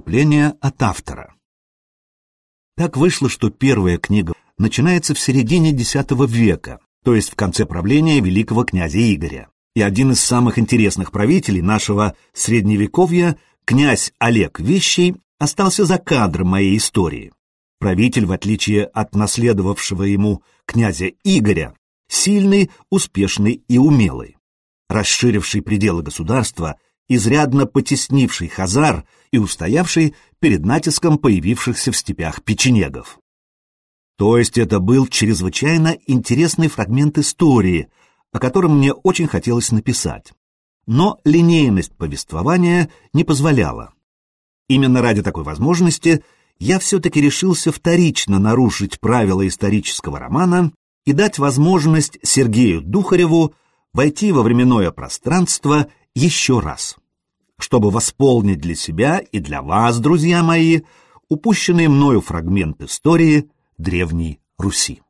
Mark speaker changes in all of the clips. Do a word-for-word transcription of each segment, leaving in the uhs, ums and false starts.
Speaker 1: Вступление от автора. Так вышло, что первая книга начинается в середине десятого века, то есть в конце правления великого князя Игоря. И один из самых интересных правителей нашего средневековья, князь Олег Вещий, остался за кадром моей истории. Правитель, в отличие от наследовавшего ему князя Игоря, сильный, успешный и умелый, расширивший пределы государства, изрядно потеснивший хазар и устоявший перед натиском появившихся в степях печенегов. То есть это был чрезвычайно интересный фрагмент истории, о котором мне очень хотелось написать. Но линейность повествования не позволяла. Именно ради такой возможности я все-таки решился вторично нарушить правила исторического романа и дать возможность Сергею Духареву войти во временное пространство еще раз, чтобы восполнить для себя и для вас, друзья мои, упущенный мною фрагмент истории Древней Руси.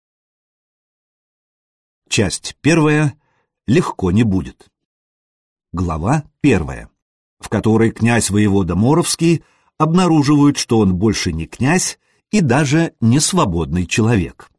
Speaker 1: Часть первая. Легко не будет. Глава первая, в которой князь-воевода Моровский обнаруживает, что он больше не князь и даже не свободный человек.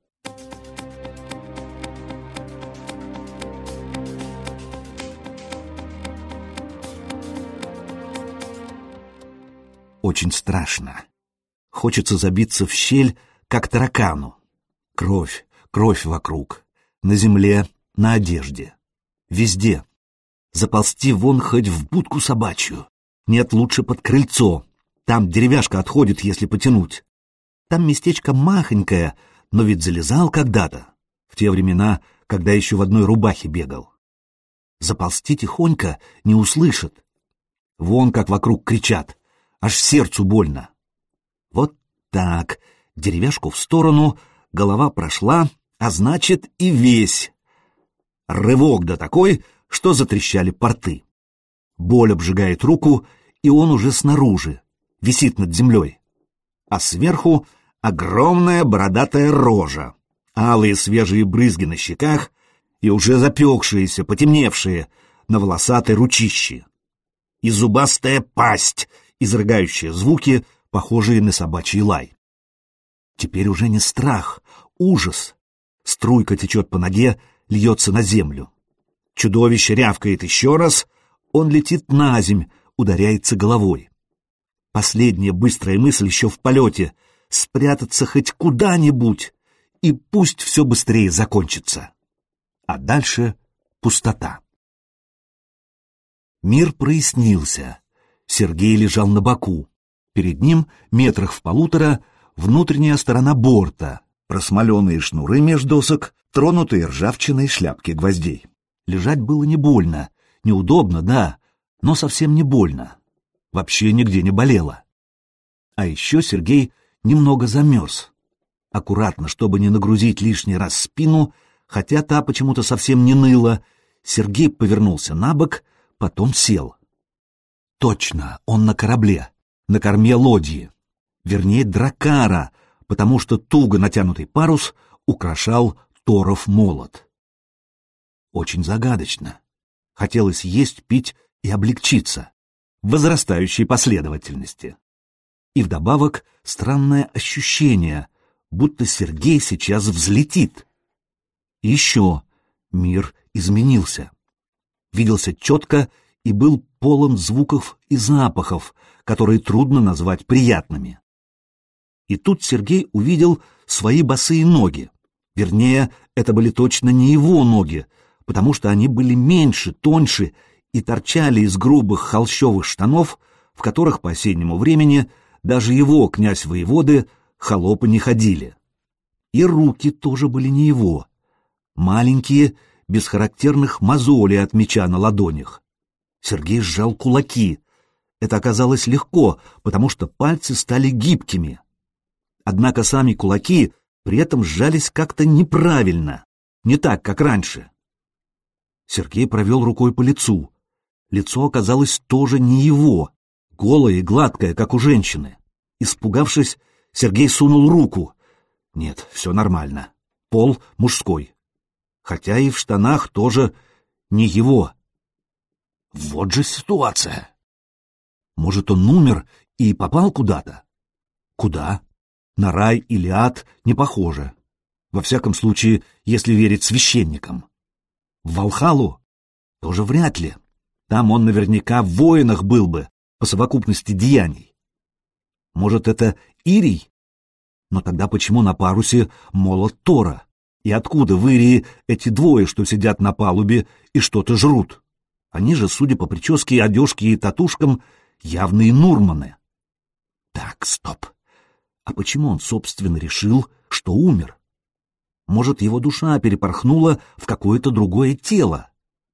Speaker 1: Очень страшно. Хочется забиться в щель, как таракану. Кровь, кровь вокруг. На земле, на одежде. Везде. Заползти вон хоть в будку собачью. Нет, лучше под крыльцо. Там деревяшка отходит, если потянуть. Там местечко махонькое, но ведь залезал когда-то. В те времена, когда еще в одной рубахе бегал. Заползти тихонько не услышат. Вон как вокруг кричат. Аж сердцу больно. Вот так. Деревяшку в сторону, голова прошла, а значит и весь. Рывок да такой, что затрещали порты. Боль обжигает руку, и он уже снаружи, висит над землей. А сверху огромная бородатая рожа, алые свежие брызги на щеках и уже запекшиеся, потемневшие на волосатой ручище. И зубастая пасть, изрыгающая звуки, похожие на собачий лай. Теперь уже не страх, ужас. Струйка течет по ноге, льется на землю. Чудовище рявкает еще раз, он летит на земь, ударяется головой. Последняя быстрая мысль еще в полете — спрятаться хоть куда-нибудь, и пусть все быстрее закончится. А дальше пустота. Мир прояснился. Сергей лежал на боку. Перед ним, метрах в полутора, внутренняя сторона борта, просмоленные шнуры меж досок, тронутые ржавчиной шляпки гвоздей. Лежать было не больно, неудобно, да, но совсем не больно. Вообще нигде не болело. А еще Сергей немного замерз. Аккуратно, чтобы не нагрузить лишний раз спину, хотя та почему-то совсем не ныла, Сергей повернулся на бок, потом сел. Точно, он на корабле, на корме лодьи. Вернее, дракара, потому что туго натянутый парус украшал Торов молот. Очень загадочно. Хотелось есть, пить и облегчиться. В возрастающей последовательности. И вдобавок странное ощущение, будто Сергей сейчас взлетит. И еще мир изменился. Виделся четко и был полон звуков и запахов, которые трудно назвать приятными. И тут Сергей увидел свои босые ноги. Вернее, это были точно не его ноги, потому что они были меньше, тоньше и торчали из грубых холщовых штанов, в которых по осеннему времени даже его, князь-воеводы, холопы не ходили. И руки тоже были не его. Маленькие, без характерных мозолей от меча на ладонях. Сергей сжал кулаки. Это оказалось легко, потому что пальцы стали гибкими. Однако сами кулаки при этом сжались как-то неправильно, не так, как раньше. Сергей провел рукой по лицу. Лицо оказалось тоже не его, голое и гладкое, как у женщины. Испугавшись, Сергей сунул руку. Нет, все нормально. Пол мужской. Хотя и в штанах тоже не его. Вот же ситуация. Может, он умер И попал куда-то. Куда? На рай или ад не похоже. Во всяком случае, если верить священникам. В Валхалу? Тоже вряд ли. Там он наверняка в воинах был бы, по совокупности деяний. Может, это Ирий? Но тогда почему на парусе молот Тора? И откуда в Ирии эти двое, что сидят на палубе и что-то жрут? Они же, судя по прическе, одежке и татушкам, явные нурманы. Так, стоп. А почему он, собственно, решил, что умер? Может, его душа перепорхнула в какое-то другое тело?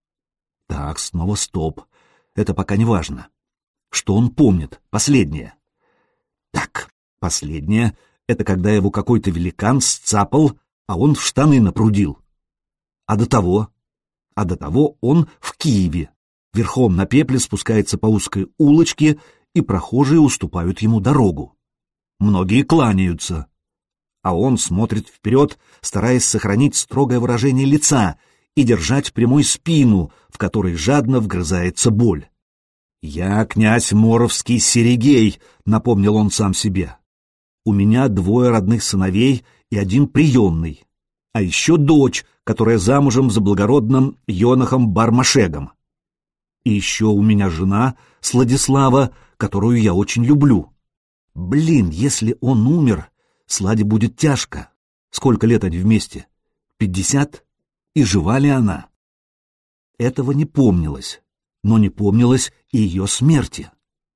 Speaker 1: Так, снова стоп. Это пока не важно. Что он помнит? Последнее. Так, последнее — это когда его какой-то великан сцапал, а он в штаны напрудил. А до того? А до того он в Киеве. Верхом на пепле спускается по узкой улочке, и прохожие уступают ему дорогу. Многие кланяются. А он смотрит вперед, стараясь сохранить строгое выражение лица и держать прямой спину, в которой жадно вгрызается боль. «Я князь Моровский Серегей», — напомнил он сам себе. «У меня двое родных сыновей и один приемный, а еще дочь, которая замужем за благородным Йонахом Бармашегом. И еще у меня жена, Сладислава, которую я очень люблю. Блин, если он умер, Сладе будет тяжко. Сколько лет они вместе? Пятьдесят? И жива ли она?» Этого не помнилось, но не помнилось и ее смерти.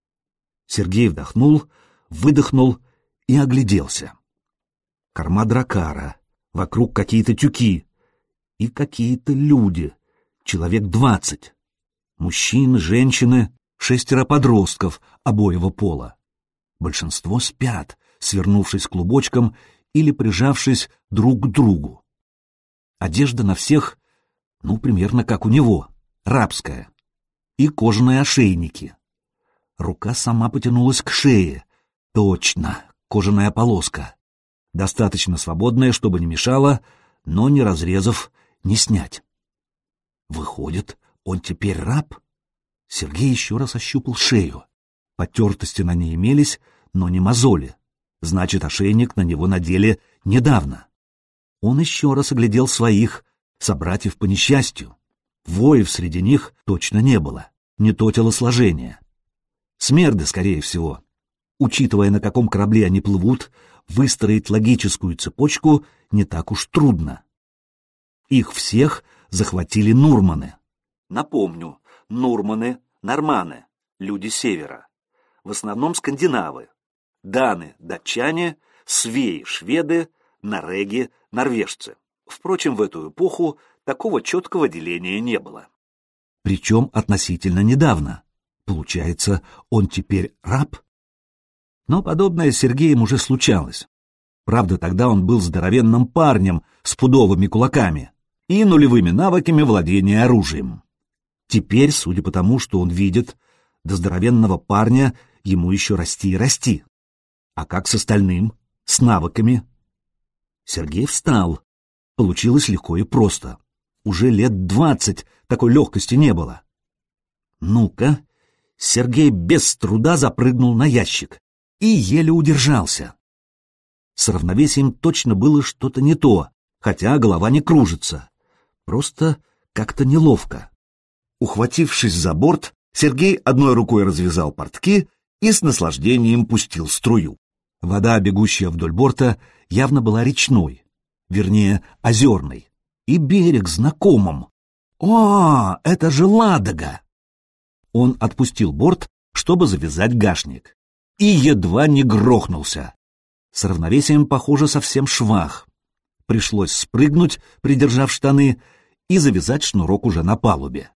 Speaker 1: Сергей вдохнул, выдохнул и огляделся. Корма дракара, вокруг какие-то тюки и какие-то люди, человек двадцать. Мужчины, женщины, шестеро подростков обоего пола. Большинство спят, свернувшись клубочком или прижавшись друг к другу. Одежда на всех, ну, примерно как у него, рабская. И кожаные ошейники. Рука сама потянулась к шее. Точно, кожаная полоска. Достаточно свободная, чтобы не мешала, но не разрезав, не снять. Выходит, он теперь раб? Сергей еще раз ощупал шею. Потертости на ней имелись, но не мозоли. Значит, ошейник на него надели недавно. Он еще раз оглядел своих, собратьев по несчастью. Воев среди них точно не было, не то телосложение. Смерды, скорее всего. Учитывая, на каком корабле они плывут, выстроить логическую цепочку не так уж трудно. Их всех захватили нурманы. Напомню, нурманы — норманы, люди севера. В основном скандинавы. Даны — датчане, свеи — шведы, нореги — норвежцы. Впрочем, в эту эпоху такого четкого деления не было. Причем относительно недавно. Получается, он теперь раб? Но подобное с Сергеем уже случалось. Правда, тогда он был здоровенным парнем с пудовыми кулаками и нулевыми навыками владения оружием. Теперь, судя по тому, что он видит, до здоровенного парня ему еще расти и расти. А как с остальным? С навыками? Сергей встал. Получилось легко и просто. Уже лет двадцать такой легкости не было. Ну-ка. Сергей без труда запрыгнул на ящик и еле удержался. С равновесием точно было что-то не то, хотя голова не кружится. Просто как-то неловко. Ухватившись за борт, Сергей одной рукой развязал портки и с наслаждением пустил струю. Вода, бегущая вдоль борта, явно была речной, вернее, озерной, и берег знакомым. О, это же Ладога! Он отпустил борт, чтобы завязать гашник, и едва не грохнулся. С равновесием, похоже, совсем швах. Пришлось спрыгнуть, придержав штаны, и завязать шнурок уже на палубе.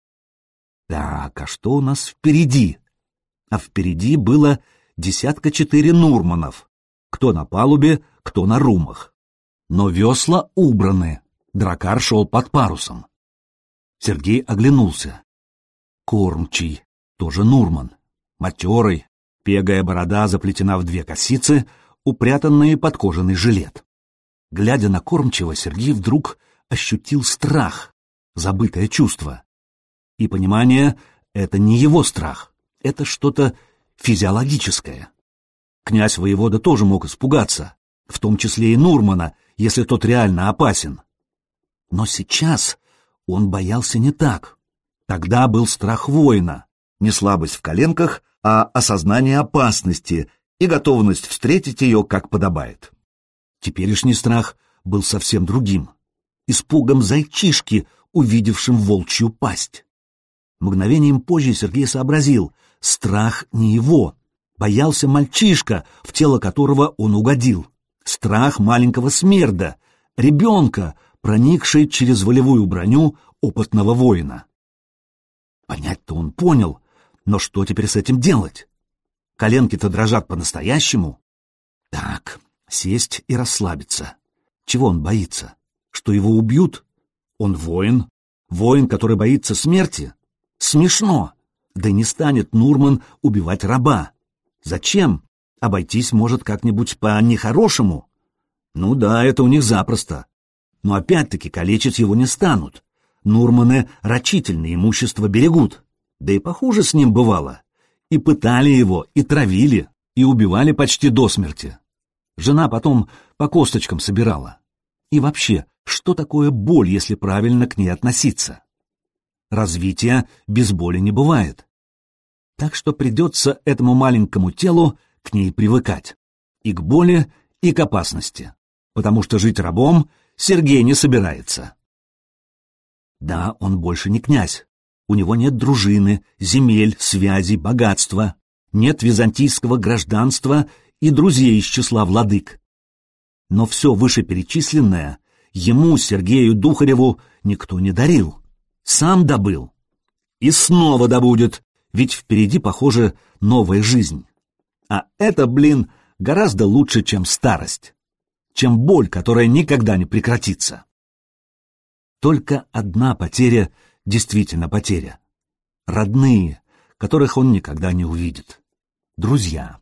Speaker 1: Так, а что у нас впереди? А впереди было десятка четыре нурманов, кто на палубе, кто на румах. Но весла убраны, дракар шел под парусом. Сергей оглянулся. Кормчий, тоже нурман, матерый, пегая борода заплетена в две косицы, упрятанные под кожаный жилет. Глядя на кормчего, Сергей вдруг ощутил страх, забытое чувство. И понимание — это не его страх, это что-то физиологическое. Князь-воевода тоже мог испугаться, в том числе и Нурмана, если тот реально опасен. Но сейчас он боялся не так. Тогда был страх воина, не слабость в коленках, а осознание опасности и готовность встретить ее, как подобает. Теперешний страх был совсем другим, испугом зайчишки, увидевшим волчью пасть. Мгновением позже Сергей сообразил, страх не его, боялся мальчишка, в тело которого он угодил, страх маленького смерда, ребенка, проникший через волевую броню опытного воина. Понять-то он понял, но что теперь с этим делать? Коленки-то дрожат по-настоящему. Так, сесть и расслабиться. Чего он боится? Что его убьют? Он воин. Воин, который боится смерти? Смешно. Да не станет Нурман убивать раба. Зачем? Обойтись может как-нибудь по-нехорошему. Ну да, это у них запросто. Но опять-таки калечить его не станут. Нурманы рачительное имущество берегут. Да и похуже с ним бывало. И пытали его, и травили, и убивали почти до смерти. Жена потом по косточкам собирала. И вообще, что такое боль, если правильно к ней относиться? Развития без боли не бывает. Так что придется этому маленькому телу к ней привыкать. И к боли, и к опасности. Потому что жить рабом Сергей не собирается. Да, он больше не князь. У него нет дружины, земель, связей, богатства. Нет византийского гражданства и друзей из числа владык. Но все вышеперечисленное ему, Сергею Духареву, никто не дарил. Сам добыл. И снова добудет, ведь впереди, похоже, новая жизнь. А это, блин, гораздо лучше, чем старость. Чем боль, которая никогда не прекратится. Только одна потеря действительно потеря. Родные, которых он никогда не увидит. Друзья.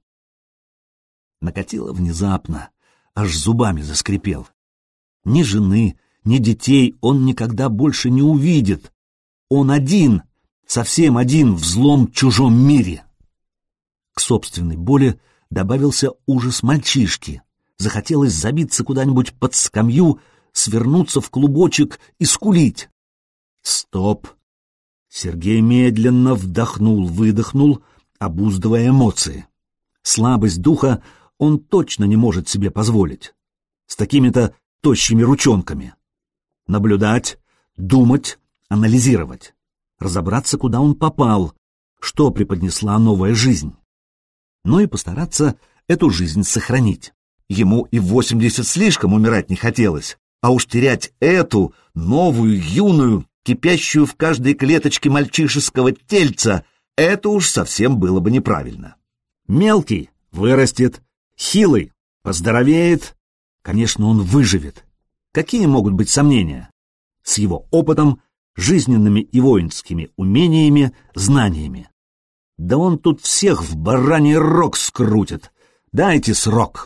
Speaker 1: Накатило внезапно, аж зубами заскрипел. Ни жены, ни детей он никогда больше не увидит. Он один, совсем один в злом чужом мире. К собственной боли добавился ужас мальчишки. Захотелось забиться куда-нибудь под скамью, свернуться в клубочек и скулить. Стоп! Сергей медленно вдохнул-выдохнул, обуздывая эмоции. Слабость духа он точно не может себе позволить. С такими-то тощими ручонками. Наблюдать, думать, анализировать. Разобраться, куда он попал, что преподнесла новая жизнь. Ну и постараться эту жизнь сохранить. Ему и в восемьдесят слишком умирать не хотелось, а уж терять эту, новую, юную, кипящую в каждой клеточке мальчишеского тельца, это уж совсем было бы неправильно. Мелкий вырастет, хилый поздоровеет, конечно, он выживет. Какие могут быть сомнения? С его опытом, жизненными и воинскими умениями, знаниями. Да он тут всех в бараний рог скрутит. Дайте срок.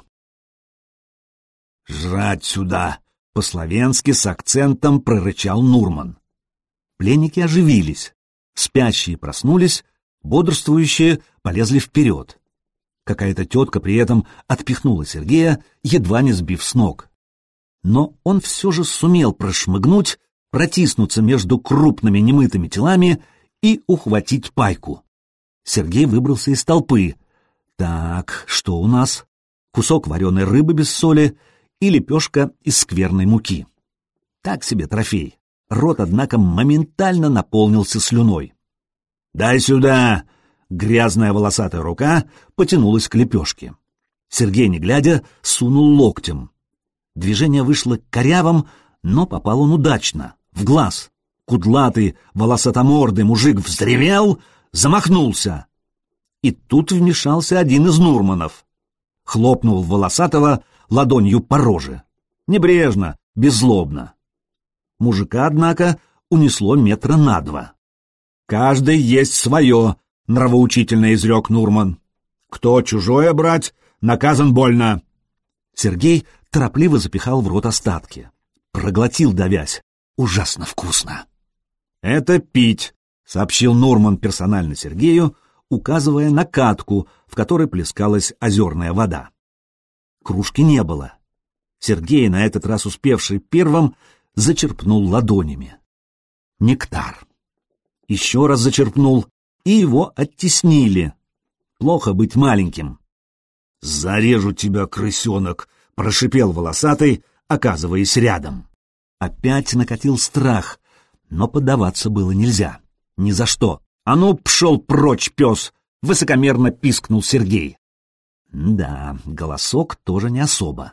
Speaker 1: «Жрать сюда!» — по-словенски с акцентом прорычал Нурман. Пленники оживились. Спящие проснулись, бодрствующие полезли вперед. Какая-то тетка при этом отпихнула Сергея, едва не сбив с ног. Но он все же сумел прошмыгнуть, протиснуться между крупными немытыми телами и ухватить пайку. Сергей выбрался из толпы. Так, что у нас? Кусок вареной рыбы без соли и лепешка из скверной муки. Так себе трофей. Рот, однако, моментально наполнился слюной. «Дай сюда!» Грязная волосатая рука потянулась к лепешке. Сергей, не глядя, сунул локтем. Движение вышло корявым, но попал он удачно, в глаз. Кудлатый, волосатомордый мужик взревел, замахнулся. И тут вмешался один из Нурманов. Хлопнул волосатого ладонью по роже. Небрежно, беззлобно. Мужика, однако, унесло метра на два. «Каждый есть свое», — нравоучительно изрек Нурман. «Кто чужое брать, наказан больно». Сергей торопливо запихал в рот остатки. Проглотил, давясь. Ужасно вкусно. «Это пить», — сообщил Нурман персонально Сергею, указывая на катку, в которой плескалась озерная вода. Кружки не было. Сергей, на этот раз успевший первым, зачерпнул ладонями. Нектар. Еще раз зачерпнул, и его оттеснили. Плохо быть маленьким. «Зарежу тебя, крысенок!» — прошипел волосатый, оказываясь рядом. Опять накатил страх, но поддаваться было нельзя. Ни за что. «А ну, пшел прочь, пес!» — высокомерно пискнул Сергей. Да, голосок тоже не особо.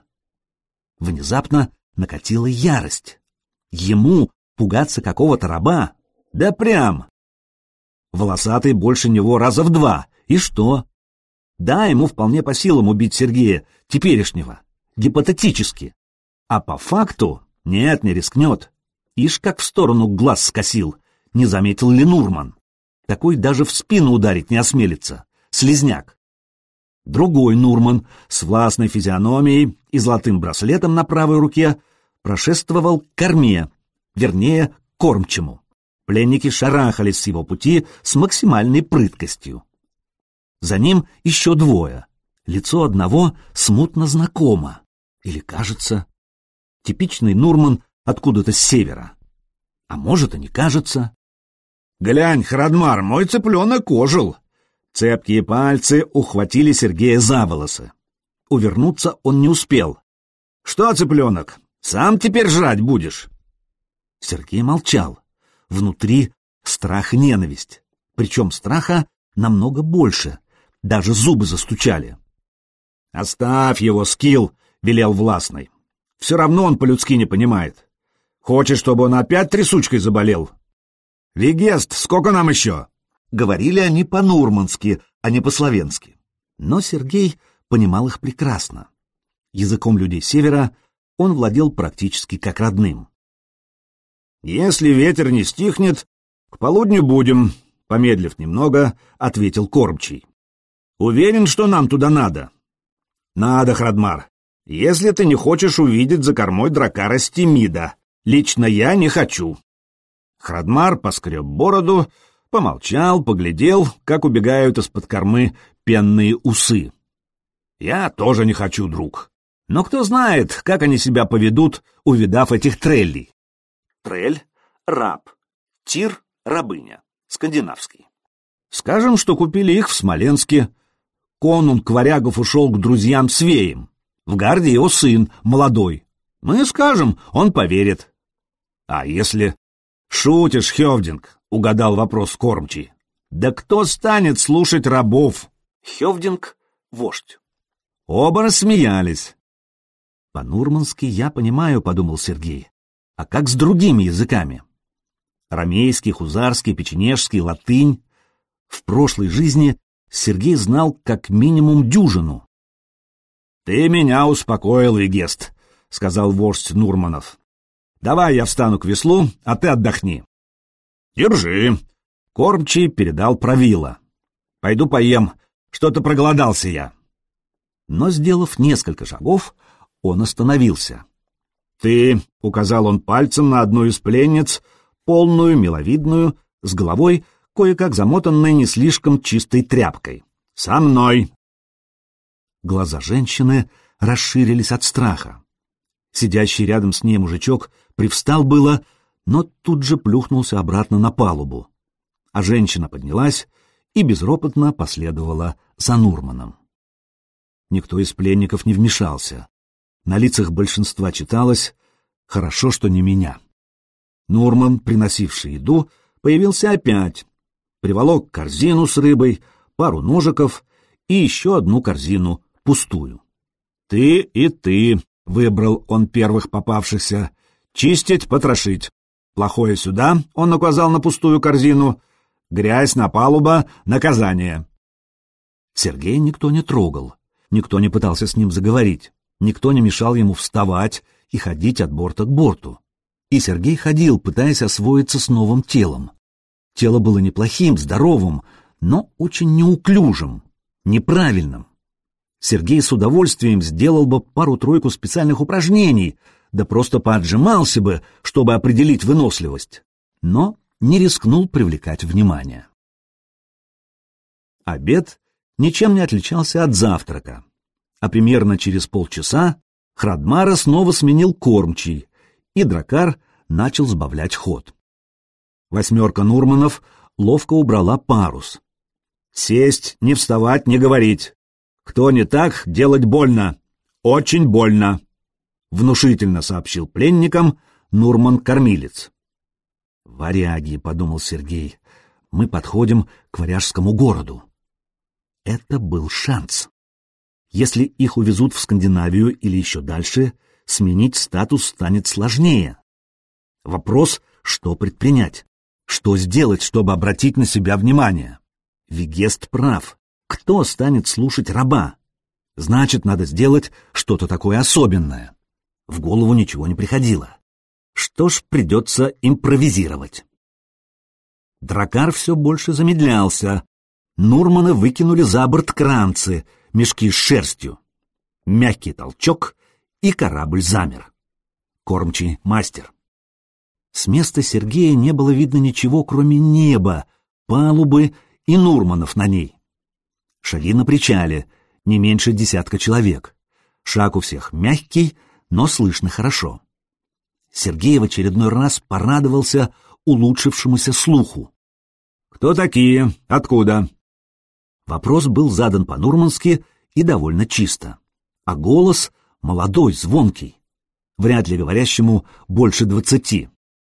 Speaker 1: Внезапно накатила ярость. Ему пугаться какого-то раба? Да прям! Волосатый больше него раза в два. И что? Да, ему вполне по силам убить Сергея, теперешнего, гипотетически. А по факту нет, не рискнет. Ишь, как в сторону глаз скосил. Не заметил ли Нурман? Такой даже в спину ударить не осмелится. Слизняк. Другой Нурман с властной физиономией и золотым браслетом на правой руке прошествовал к корме, вернее, к кормчему. Пленники шарахались с его пути с максимальной прыткостью. За ним еще двое. Лицо одного смутно знакомо. Или кажется. Типичный Нурман откуда-то с севера. А может, и не кажется. «Глянь, Храдмар, мой цыпленок ожил!» Цепкие пальцы ухватили Сергея за волосы. Увернуться он не успел. «Что, цыпленок, сам теперь жрать будешь?» Сергей молчал. Внутри страх и ненависть. Причем страха намного больше. Даже зубы застучали. «Оставь его, Скилл!» — велел властный. «Все равно он по-людски не понимает. Хочешь, чтобы он опять трясучкой заболел?» «Вегест, сколько нам еще?» Говорили они по-нурмански, а не по-словенски. Но Сергей понимал их прекрасно. Языком людей севера он владел практически как родным. «Если ветер не стихнет, к полудню будем», — помедлив немного, ответил кормчий. «Уверен, что нам туда надо?» «Надо, Храдмар, если ты не хочешь увидеть за кормой дракара Стемида. Лично я не хочу». Храдмар поскреб бороду, помолчал, поглядел, как убегают из-под кормы пенные усы. «Я тоже не хочу, друг. Но кто знает, как они себя поведут, увидав этих треллей». Трель — раб, тир — рабыня, скандинавский. Скажем, что купили их в Смоленске. Конунг Варягов ушел к друзьям-свеям. В гарде его сын, молодой. Мы скажем, он поверит. А если... «Шутишь, Хёвдинг», — угадал вопрос кормчий. «Да кто станет слушать рабов?» Хёвдинг — вождь. Оба рассмеялись. «По-нурмански я понимаю», — подумал Сергей. «А как с другими языками? Ромейский, хузарский, печенежский, латынь. В прошлой жизни Сергей знал как минимум дюжину». «Ты меня успокоил, Вегест», — сказал вождь Нурманов. «Давай я встану к веслу, а ты отдохни». «Держи». Кормчий передал правило. «Пойду поем, что-то проголодался я». Но, сделав несколько шагов, он остановился. «Ты», — указал он пальцем на одну из пленниц, полную, миловидную, с головой, кое-как замотанной не слишком чистой тряпкой. «Со мной!» Глаза женщины расширились от страха. Сидящий рядом с ней мужичок привстал было, но тут же плюхнулся обратно на палубу. А женщина поднялась и безропотно последовала за Нурманом. Никто из пленников не вмешался. На лицах большинства читалось «хорошо, что не меня». Нурман, приносивший еду, появился опять. Приволок корзину с рыбой, пару ножиков и еще одну корзину пустую. «Ты и ты», — выбрал он первых попавшихся, — «чистить, потрошить. Плохое сюда», — он указал на пустую корзину, — «грязь на палуба, наказание». Сергея никто не трогал, никто не пытался с ним заговорить, никто не мешал ему вставать и ходить от борта к борту. И Сергей ходил, пытаясь освоиться с новым телом. Тело было неплохим, здоровым, но очень неуклюжим, неправильным. Сергей с удовольствием сделал бы пару-тройку специальных упражнений, да просто поотжимался бы, чтобы определить выносливость, но не рискнул привлекать внимание. Обед ничем не отличался от завтрака, а примерно через полчаса Храдмара снова сменил кормчий, и дракар начал сбавлять ход. Восьмерка Нурманов ловко убрала парус. «Сесть, не вставать, не говорить. Кто не так, делать больно. Очень больно», — внушительно сообщил пленникам Нурман-кормилец. «Варяги», — подумал Сергей, — «мы подходим к варяжскому городу». Это был шанс. Если их увезут в Скандинавию или еще дальше, сменить статус станет сложнее. Вопрос, что предпринять, что сделать, чтобы обратить на себя внимание. Вегест прав. Кто станет слушать раба? Значит, надо сделать что-то такое особенное. В голову ничего не приходило. Что ж, придется импровизировать. Дракар все больше замедлялся. Нурманы выкинули за борт кранцы, мешки с шерстью. Мягкий толчок, и корабль замер. Кормчий мастер. С места Сергея не было видно ничего, кроме неба, палубы и Нурманов на ней. Шаги на причале, не меньше десятка человек. Шаг у всех мягкий, но слышно хорошо. Сергей в очередной раз порадовался улучшившемуся слуху. «Кто такие? Откуда?» Вопрос был задан по-нурмански и довольно чисто, а голос молодой, звонкий, вряд ли говорящему больше двадцати.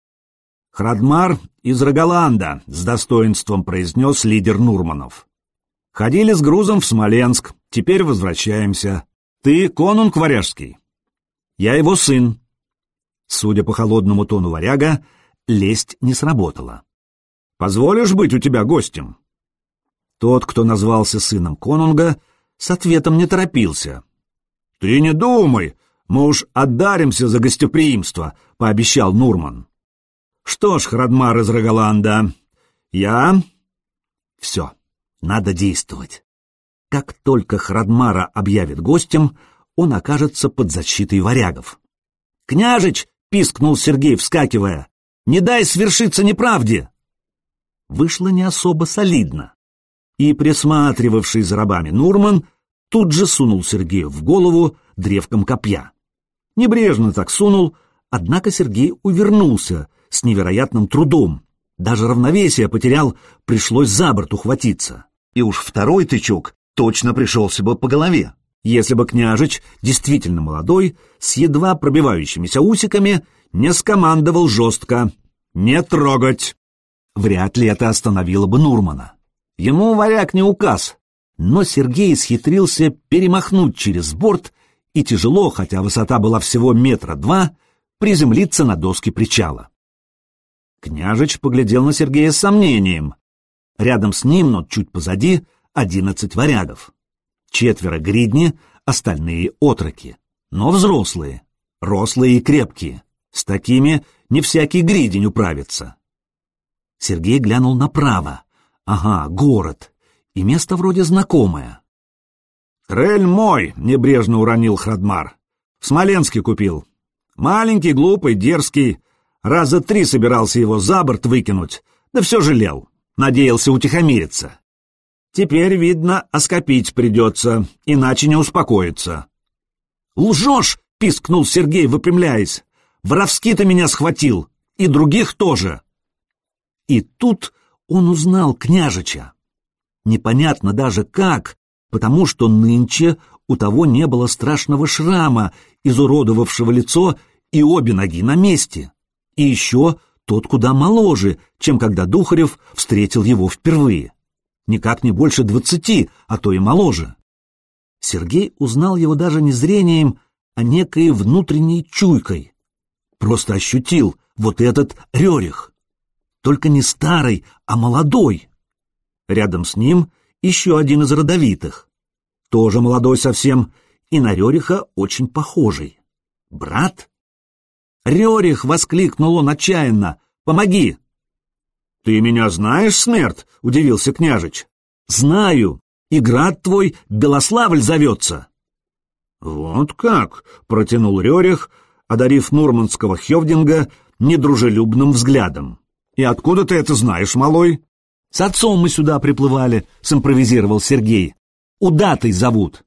Speaker 1: «Храдмар из Рогаланда», — с достоинством произнес лидер Нурманов. «Ходили с грузом в Смоленск, теперь возвращаемся. Ты конунг варяжский?» «Я его сын». Судя по холодному тону варяга, лесть не сработала. «Позволишь быть у тебя гостем?» Тот, кто назвался сыном конунга, с ответом не торопился. «Ты не думай, мы уж отдаримся за гостеприимство», — пообещал Нурман. «Что ж, Храдмар из Рогаланда, я...» «Все, надо действовать. Как только Храдмара объявит гостем, он окажется под защитой варягов». «Княжич!» — пискнул Сергей, вскакивая. «Не дай свершиться неправде!» Вышло не особо солидно. И присматривавший за рабами Нурман тут же сунул Сергею в голову древком копья. Небрежно так сунул, однако Сергей увернулся с невероятным трудом. Даже равновесие потерял, пришлось за борт ухватиться. И уж второй тычок точно пришелся бы по голове, если бы княжич, действительно молодой, с едва пробивающимися усиками, не скомандовал жестко «Не трогать!». Вряд ли это остановило бы Нурмана. Ему варяг не указ, но Сергей схитрился перемахнуть через борт и тяжело, хотя высота была всего метра два, приземлиться на доски причала. Княжич поглядел на Сергея с сомнением. Рядом с ним, но чуть позади, одиннадцать варягов. Четверо гридни, остальные отроки, но взрослые, рослые и крепкие. С такими не всякий гридень управится. Сергей глянул направо. Ага, город. И место вроде знакомое. «Трель мой!» — небрежно уронил Храдмар. «В Смоленске купил. Маленький, глупый, дерзкий. Раза три собирался его за борт выкинуть, да все жалел. Надеялся утихомириться. Теперь, видно, оскопить придется, иначе не успокоится». «Лжешь!» — пискнул Сергей, выпрямляясь. «Воровски ты меня схватил, и других тоже». И тут он узнал княжича. Непонятно даже как, потому что нынче у того не было страшного шрама, изуродовавшего лицо, и обе ноги на месте. И еще тот куда моложе, чем когда Духарев встретил его впервые. Никак не больше двадцати, а то и моложе. Сергей узнал его даже не зрением, а некой внутренней чуйкой. Просто ощутил вот этот Рерих. Только не старый, а молодой. Рядом с ним еще один из родовитых. Тоже молодой совсем, и на Рериха очень похожий. Брат? «Рерих!» — воскликнул он отчаянно. «Помоги!» «Ты меня знаешь, смерть?» — удивился княжич. «Знаю, и град твой Белославль зовется». «Вот как!» — протянул Рерих, одарив нурманского хевдинга недружелюбным взглядом. «И откуда ты это знаешь, малой?» С отцом мы сюда приплывали, симпровизировал Сергей. Удатой зовут.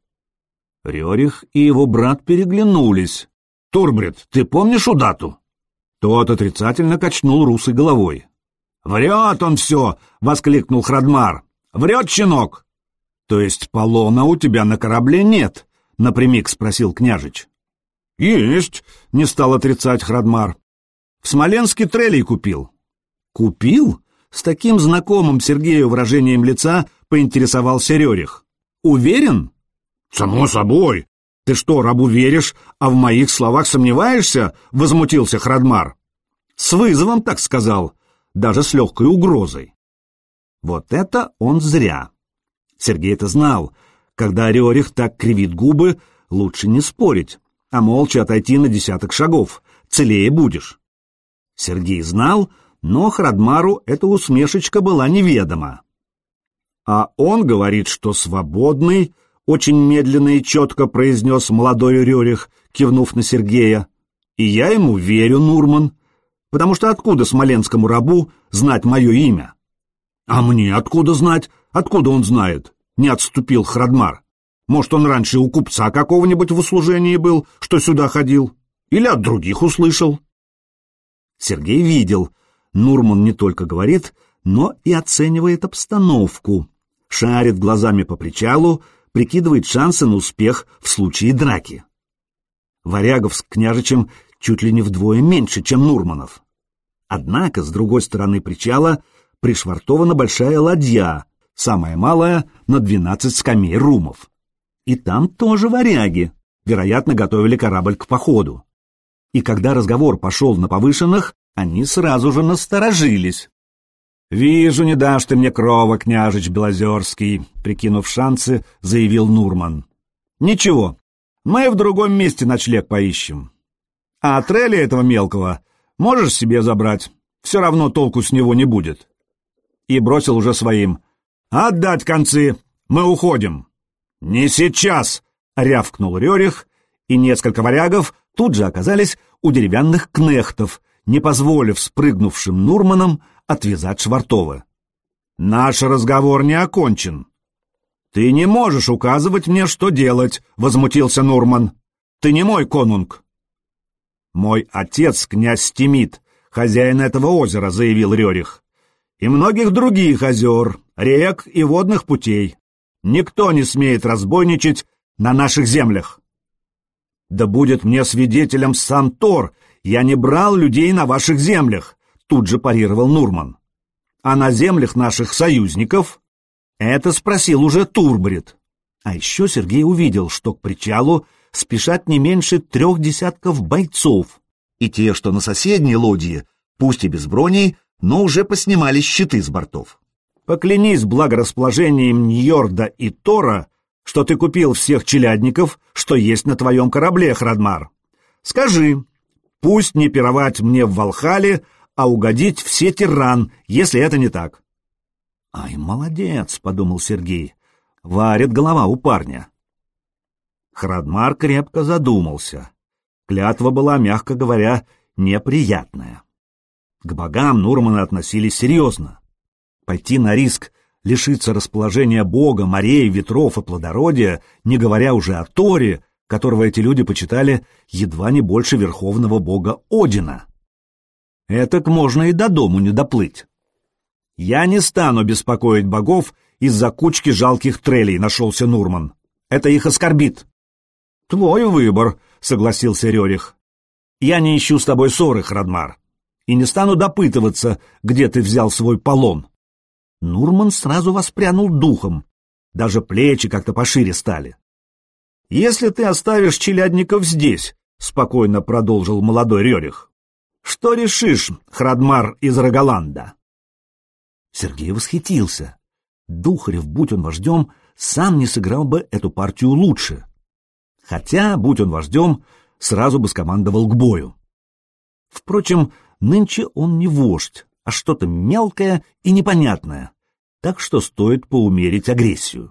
Speaker 1: Рерих и его брат переглянулись. Турбрид, ты помнишь Удату? Тот отрицательно качнул русой головой. «Врет он все!» — воскликнул Храдмар. «Врет, щенок!» «То есть полона у тебя на корабле нет?» — напрямик спросил княжич. «Есть!» — не стал отрицать Храдмар. «В Смоленске трелей купил». «Купил?» — с таким знакомым Сергею выражением лица поинтересовался Рерих. «Уверен?» «Само собой! Ты что, рабу веришь, а в моих словах сомневаешься?» — возмутился Храдмар. «С вызовом так сказал, даже с легкой угрозой». Вот это он зря. Сергей это знал. Когда Рерих так кривит губы, лучше не спорить, а молча отойти на десяток шагов. Целее будешь. Сергей знал, но Храдмару эта усмешечка была неведома. «А он говорит, что свободный», — очень медленно и четко произнес молодой Рерих, кивнув на Сергея. «И я ему верю, Нурман, потому что откуда смоленскому рабу знать мое имя?» «А мне откуда знать? Откуда он знает?» — не отступил Храдмар. «Может, он раньше у купца какого-нибудь в услужении был, что сюда ходил? Или от других услышал?» Сергей видел. Нурман не только говорит, но и оценивает обстановку. Шарит глазами по причалу, прикидывает шансы на успех в случае драки. Варягов с княжичем чуть ли не вдвое меньше, чем Нурманов. Однако, с другой стороны причала пришвартована большая ладья, самая малая на двенадцать скамей румов. И там тоже варяги, вероятно, готовили корабль к походу. И когда разговор пошел на повышенных, они сразу же насторожились. «Вижу, не дашь ты мне крова, княжич Белозерский», — прикинув шансы, заявил Нурман. «Ничего, мы в другом месте ночлег поищем. А Треля этого мелкого можешь себе забрать, все равно толку с него не будет». И бросил уже своим: «Отдать концы, мы уходим». «Не сейчас!» — рявкнул Рерих, и несколько варягов тут же оказались у деревянных кнехтов, не позволив спрыгнувшим Нурманам отвязать швартовы. «Наш разговор не окончен». «Ты не можешь указывать мне, что делать», — возмутился Нурман. «Ты не мой конунг». «Мой отец, князь Стимит, хозяин этого озера», — заявил Рерих. «И многих других озер, рек и водных путей. Никто не смеет разбойничать на наших землях». «Да будет мне свидетелем сам Тор, я не брал людей на ваших землях», — тут же парировал Нурман. «А на землях наших союзников?» — это спросил уже Турбрид. А еще Сергей увидел, что к причалу спешат не меньше трех десятков бойцов, и те, что на соседней лодье, пусть и без броней, но уже поснимали щиты с бортов. «Поклянись благорасположением Ньорда и Тора, что ты купил всех челядников, что есть на твоем корабле, Храдмар. Скажи, пусть не пировать мне в Валхале, а угодить в сети ран, если это не так». «Ай, молодец», — подумал Сергей, — «варит голова у парня». Храдмар крепко задумался. Клятва была, мягко говоря, неприятная. К богам Нурманы относились серьезно. Пойти на риск лишиться расположения бога, морей, ветров и плодородия, не говоря уже о Торе, которого эти люди почитали едва не больше верховного бога Одина. Этак можно и до дому не доплыть. «Я не стану беспокоить богов из-за кучки жалких трелей», — нашелся Нурман. «Это их оскорбит». «Твой выбор», — согласился Рерих. «Я не ищу с тобой ссоры, Храдмар, и не стану допытываться, где ты взял свой полон». Нурман сразу воспрянул духом, даже плечи как-то пошире стали. «Если ты оставишь челядников здесь», — спокойно продолжил молодой Рерих, — «что решишь, Храдмар из Рогаланда?» Сергей восхитился. Духарев, будь он вождем, сам не сыграл бы эту партию лучше. Хотя, будь он вождем, сразу бы скомандовал к бою. Впрочем, нынче он не вождь, а что-то мелкое и непонятное, так что стоит поумерить агрессию.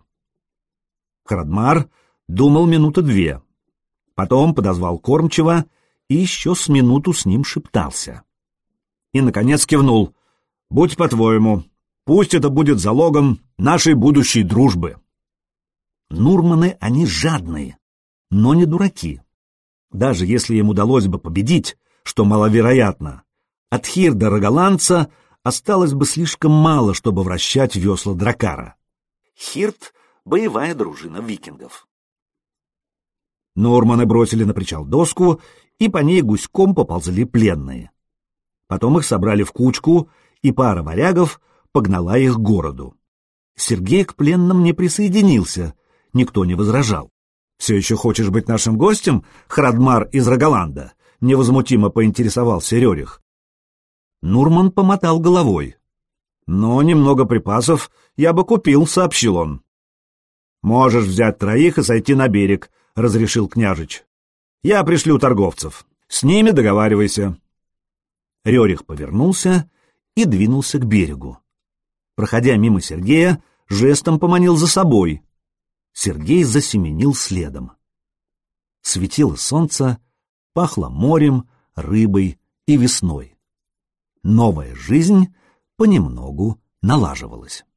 Speaker 1: Храдмар думал минуты две, потом подозвал кормчего и еще с минуту с ним шептался. И, наконец, кивнул. «Будь по-твоему, Пусть это будет залогом нашей будущей дружбы. Нурманы, они жадные, но не дураки. Даже если им удалось бы победить, что маловероятно, от Хирда Рогаландца осталось бы слишком мало, чтобы вращать весла дракара. Хирд — боевая дружина викингов. Норманы бросили на причал доску, и по ней гуськом поползли пленные. Потом их собрали в кучку, и пара варягов погнала их к городу. Сергей к пленным не присоединился, никто не возражал. «Все еще хочешь быть нашим гостем, Храдмар из Рогаланда?» — невозмутимо поинтересовался Рерих. Нурман помотал головой. «Но немного припасов я бы купил», — сообщил он. «Можешь взять троих и сойти на берег», — разрешил княжич. «Я пришлю торговцев. С ними договаривайся». Рерих повернулся и двинулся к берегу. Проходя мимо Сергея, жестом поманил за собой. Сергей засеменил следом. Светило солнце, пахло морем, рыбой и весной. Новая жизнь понемногу налаживалась.